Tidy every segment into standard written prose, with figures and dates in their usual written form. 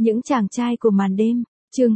Những chàng trai của màn đêm, chương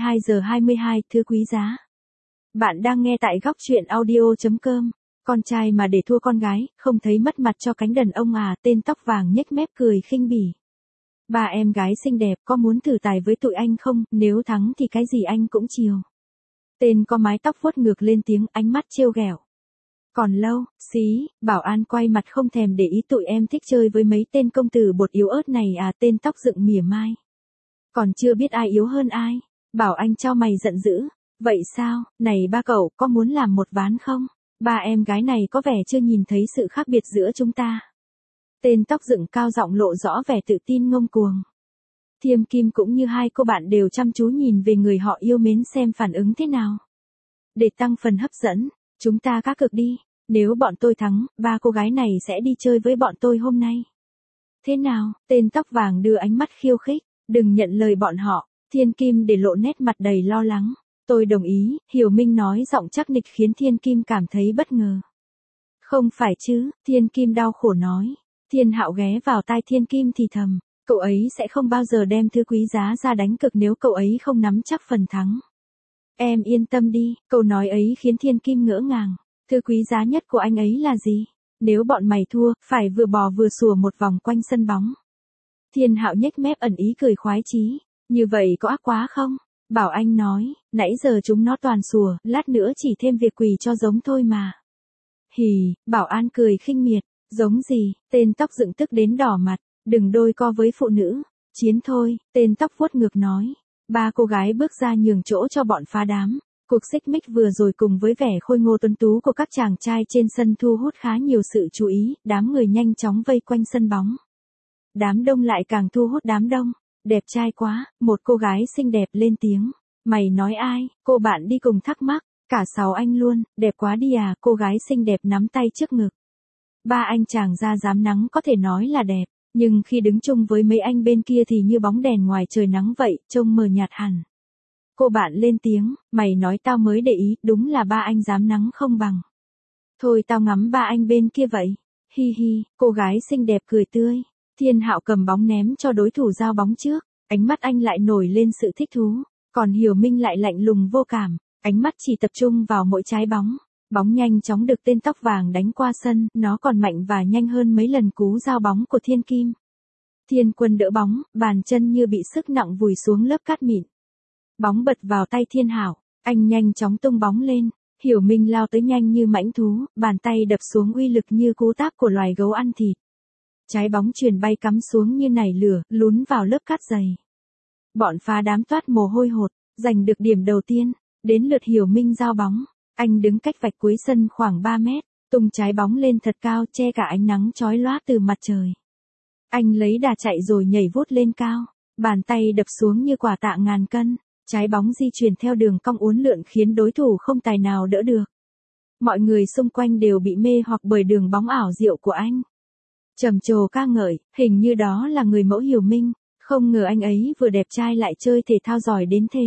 22:22 thứ quý giá. Bạn đang nghe tại góc truyện audio.com. Con trai mà để thua con gái, không thấy mất mặt cho cánh đàn ông à? Tên tóc vàng nhếch mép cười khinh bỉ. Ba em gái xinh đẹp, có muốn thử tài với tụi anh không? Nếu thắng thì cái gì anh cũng chiều. Tên có mái tóc vuốt ngược lên tiếng, ánh mắt trêu ghẹo. Còn lâu, xí, bảo an quay mặt không thèm để ý, tụi em thích chơi với mấy tên công tử bột yếu ớt này à? Tên tóc dựng mỉa mai. Còn chưa biết ai yếu hơn ai. Bảo anh chau mày giận dữ. Vậy sao, này ba cậu, có muốn làm một ván không? Ba em gái này có vẻ chưa nhìn thấy sự khác biệt giữa chúng ta. Tên tóc dựng cao giọng lộ rõ vẻ tự tin ngông cuồng. Thiêm Kim cũng như hai cô bạn đều chăm chú nhìn về người họ yêu mến xem phản ứng thế nào. Để tăng phần hấp dẫn, chúng ta cá cược đi. Nếu bọn tôi thắng, ba cô gái này sẽ đi chơi với bọn tôi hôm nay. Thế nào? Tên tóc vàng đưa ánh mắt khiêu khích. Đừng nhận lời bọn họ. Thiên Kim để lộ nét mặt đầy lo lắng. Tôi đồng ý, Hiểu Minh nói giọng chắc nịch khiến Thiên Kim cảm thấy bất ngờ. Không phải chứ, Thiên Kim đau khổ nói. Thiên Hạo ghé vào tai Thiên Kim thì thầm, cậu ấy sẽ không bao giờ đem thứ quý giá ra đánh cược nếu cậu ấy không nắm chắc phần thắng. Em yên tâm đi, câu nói ấy khiến Thiên Kim ngỡ ngàng. Thứ quý giá nhất của anh ấy là gì? Nếu bọn mày thua, phải vừa bò vừa sủa một vòng quanh sân bóng. Thiên Hạo nhếch mép ẩn ý cười khoái chí. Như vậy có ác quá không? Bảo Anh nói, nãy giờ chúng nó toàn sủa, lát nữa chỉ thêm việc quỳ cho giống thôi mà. Hì, Bảo An cười khinh miệt, giống gì? Tên tóc dựng tức đến đỏ mặt, đừng đôi co với phụ nữ. Chiến thôi, tên tóc vuốt ngược nói. Ba cô gái bước ra nhường chỗ cho bọn phá đám. Cuộc xích mích vừa rồi cùng với vẻ khôi ngô tuấn tú của các chàng trai trên sân thu hút khá nhiều sự chú ý, đám người nhanh chóng vây quanh sân bóng. Đám đông lại càng thu hút đám đông. Đẹp trai quá, một cô gái xinh đẹp lên tiếng. Mày nói ai? Cô bạn đi cùng thắc mắc. Cả 6 anh luôn, đẹp quá đi à? Cô gái xinh đẹp nắm tay trước ngực. Ba anh chàng da dám nắng có thể nói là đẹp, nhưng khi đứng chung với mấy anh bên kia thì như bóng đèn ngoài trời nắng vậy, trông mờ nhạt hẳn. Cô bạn lên tiếng, mày nói tao mới để ý, đúng là ba anh dám nắng không bằng. Thôi tao ngắm ba anh bên kia vậy. Hi hi, cô gái xinh đẹp cười tươi. Thiên Hạo cầm bóng ném cho đối thủ giao bóng trước, ánh mắt anh lại nổi lên sự thích thú, còn Hiểu Minh lại lạnh lùng vô cảm, ánh mắt chỉ tập trung vào mỗi trái bóng. Bóng nhanh chóng được tên tóc vàng đánh qua sân, nó còn mạnh và nhanh hơn mấy lần cú giao bóng của Thiên Kim. Thiên Quân đỡ bóng, bàn chân như bị sức nặng vùi xuống lớp cát mịn. Bóng bật vào tay Thiên Hạo, anh nhanh chóng tung bóng lên, Hiểu Minh lao tới nhanh như mãnh thú, bàn tay đập xuống uy lực như cú táp của loài gấu ăn thịt. Trái bóng chuyền bay cắm xuống như nảy lửa, lún vào lớp cát dày. Bọn phá đám toát mồ hôi hột, giành được điểm đầu tiên, đến lượt Hiểu Minh giao bóng. Anh đứng cách vạch cuối sân khoảng 3 mét, tung trái bóng lên thật cao che cả ánh nắng chói lóa từ mặt trời. Anh lấy đà chạy rồi nhảy vút lên cao, bàn tay đập xuống như quả tạ ngàn cân, trái bóng di chuyển theo đường cong uốn lượn khiến đối thủ không tài nào đỡ được. Mọi người xung quanh đều bị mê hoặc bởi đường bóng ảo diệu của anh. Trầm trồ ca ngợi, hình như đó là người mẫu Hiểu Minh, không ngờ anh ấy vừa đẹp trai lại chơi thể thao giỏi đến thế.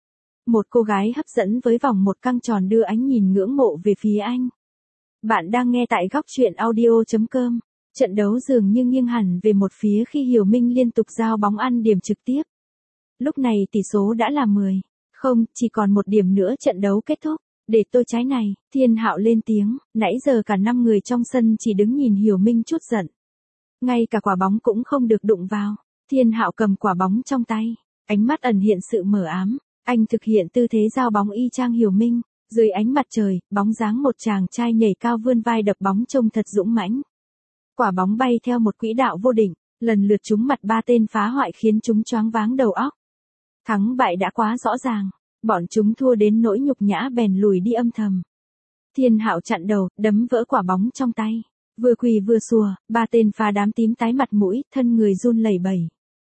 Một cô gái hấp dẫn với vòng một căng tròn đưa ánh nhìn ngưỡng mộ về phía anh. Bạn đang nghe tại góc truyện audio.com. Trận đấu dường như nghiêng hẳn về một phía khi Hiểu Minh liên tục giao bóng ăn điểm trực tiếp. Lúc này tỷ số đã là 10. Không, chỉ còn một điểm nữa trận đấu kết thúc. Để tôi trái này, Thiên Hạo lên tiếng, nãy giờ cả 5 người trong sân chỉ đứng nhìn Hiểu Minh chút giận. Ngay cả quả bóng cũng không được đụng vào. Thiên Hạo cầm quả bóng trong tay, ánh mắt ẩn hiện sự mờ ám. Anh thực hiện tư thế giao bóng y chang Hiểu Minh, dưới ánh mặt trời, bóng dáng một chàng trai nhảy cao vươn vai đập bóng trông thật dũng mãnh. Quả bóng bay theo một quỹ đạo vô định, lần lượt trúng mặt ba tên phá hoại khiến chúng choáng váng đầu óc. Thắng bại đã quá rõ ràng, bọn chúng thua đến nỗi nhục nhã bèn lùi đi âm thầm. Thiên Hạo chặn đầu, đấm vỡ quả bóng trong tay, vừa quỳ vừa sủa, ba tên phá đám tím tái mặt mũi, thân người run lẩy bẩy.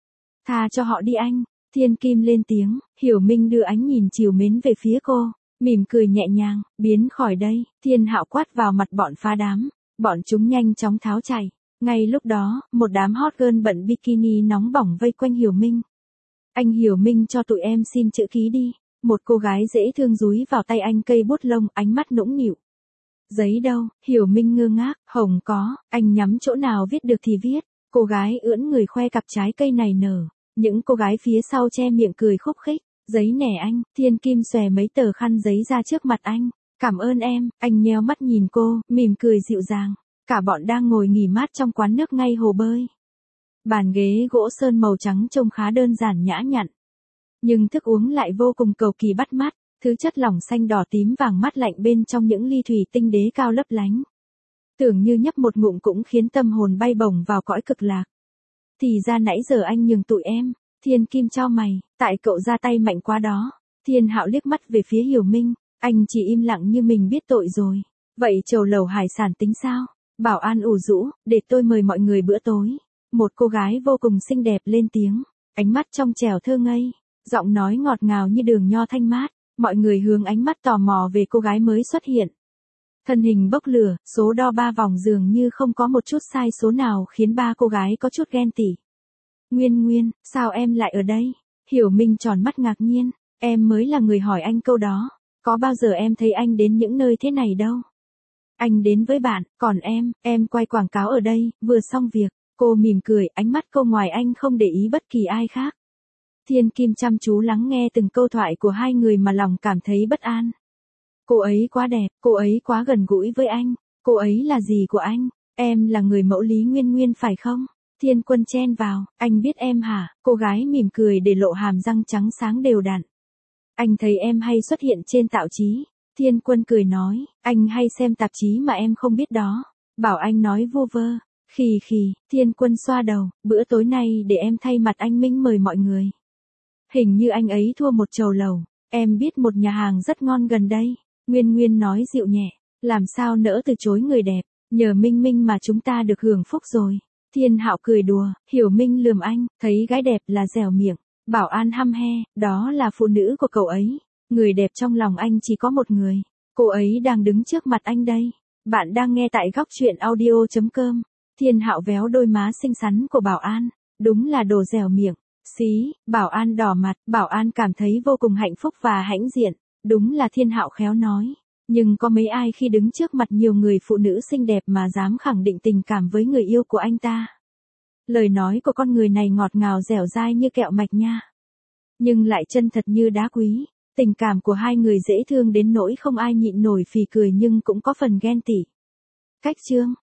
Tha cho họ đi anh. Thiên Kim lên tiếng, Hiểu Minh đưa ánh nhìn trìu mến về phía cô, mỉm cười nhẹ nhàng, biến khỏi đây. Thiên Hạo quát vào mặt bọn phá đám, bọn chúng nhanh chóng tháo chạy. Ngay lúc đó, một đám hot girl bận bikini nóng bỏng vây quanh Hiểu Minh. Anh Hiểu Minh cho tụi em xin chữ ký đi. Một cô gái dễ thương dúi vào tay anh cây bút lông, ánh mắt nũng nịu. Giấy đâu? Hiểu Minh ngơ ngác, hồng có, anh nhắm chỗ nào viết được thì viết. Cô gái ưỡn người khoe cặp trái cây này nở. Những cô gái phía sau che miệng cười khúc khích. Giấy nẻ anh, Thiên Kim xòe mấy tờ khăn giấy ra trước mặt anh. Cảm ơn em, anh nheo mắt nhìn cô, mỉm cười dịu dàng. Cả bọn đang ngồi nghỉ mát trong quán nước ngay hồ bơi. Bàn ghế gỗ sơn màu trắng trông khá đơn giản nhã nhặn. Nhưng thức uống lại vô cùng cầu kỳ bắt mắt, thứ chất lỏng xanh đỏ tím vàng mát lạnh bên trong những ly thủy tinh đế cao lấp lánh. Tưởng như nhấp một ngụm cũng khiến tâm hồn bay bổng vào cõi cực lạc. Thì ra nãy giờ anh nhường tụi em. Thiên Kim chau mày, tại cậu ra tay mạnh quá đó. Thiên Hạo liếc mắt về phía Hiểu Minh, anh chỉ im lặng như mình biết tội rồi. Vậy trầu lẩu hải sản tính sao? Bảo an ủ rũ, để tôi mời mọi người bữa tối. Một cô gái vô cùng xinh đẹp lên tiếng, ánh mắt trong trẻo thơ ngây, giọng nói ngọt ngào như đường nho thanh mát. Mọi người hướng ánh mắt tò mò về cô gái mới xuất hiện. Thân hình bốc lửa, số đo 3 vòng dường như không có một chút sai số nào khiến ba cô gái có chút ghen tị. Nguyên Nguyên, sao em lại ở đây? Hiểu Minh tròn mắt ngạc nhiên, em mới là người hỏi anh câu đó. Có bao giờ em thấy anh đến những nơi thế này đâu? Anh đến với bạn, còn em quay quảng cáo ở đây, vừa xong việc. Cô mỉm cười, ánh mắt cô ngoài anh không để ý bất kỳ ai khác. Thiên Kim chăm chú lắng nghe từng câu thoại của hai người mà lòng cảm thấy bất an. Cô ấy quá đẹp, cô ấy quá gần gũi với anh, cô ấy là gì của anh? Em là người mẫu Lý Nguyên Nguyên phải không? Thiên Quân chen vào, anh biết em hả? Cô gái mỉm cười để lộ hàm răng trắng sáng đều đặn. Anh thấy em hay xuất hiện trên tạp chí. Thiên Quân cười nói, anh hay xem tạp chí mà em không biết đó. Bảo anh nói vu vơ. Khì, Thiên Quân xoa đầu, bữa tối nay để em thay mặt anh Minh mời mọi người. Hình như anh ấy thua một chầu lẩu, em biết một nhà hàng rất ngon gần đây. Nguyên Nguyên nói dịu nhẹ, làm sao nỡ từ chối người đẹp, nhờ Minh Minh mà chúng ta được hưởng phúc rồi. Thiên Hạo cười đùa, Hiểu Minh lườm anh, thấy gái đẹp là dẻo miệng. Bảo an hăm he, đó là phụ nữ của cậu ấy. Người đẹp trong lòng anh chỉ có một người. Cô ấy đang đứng trước mặt anh đây. Bạn đang nghe tại góc truyện audio.com. Thiên Hạo véo đôi má xinh xắn của Bảo an. Đúng là đồ dẻo miệng. Xí, Bảo an đỏ mặt, Bảo an cảm thấy vô cùng hạnh phúc và hãnh diện. Đúng là Thiên Hạo khéo nói. Nhưng có mấy ai khi đứng trước mặt nhiều người phụ nữ xinh đẹp mà dám khẳng định tình cảm với người yêu của anh ta. Lời nói của con người này ngọt ngào dẻo dai như kẹo mạch nha. Nhưng lại chân thật như đá quý. Tình cảm của hai người dễ thương đến nỗi không ai nhịn nổi phì cười nhưng cũng có phần ghen tị. Cách chương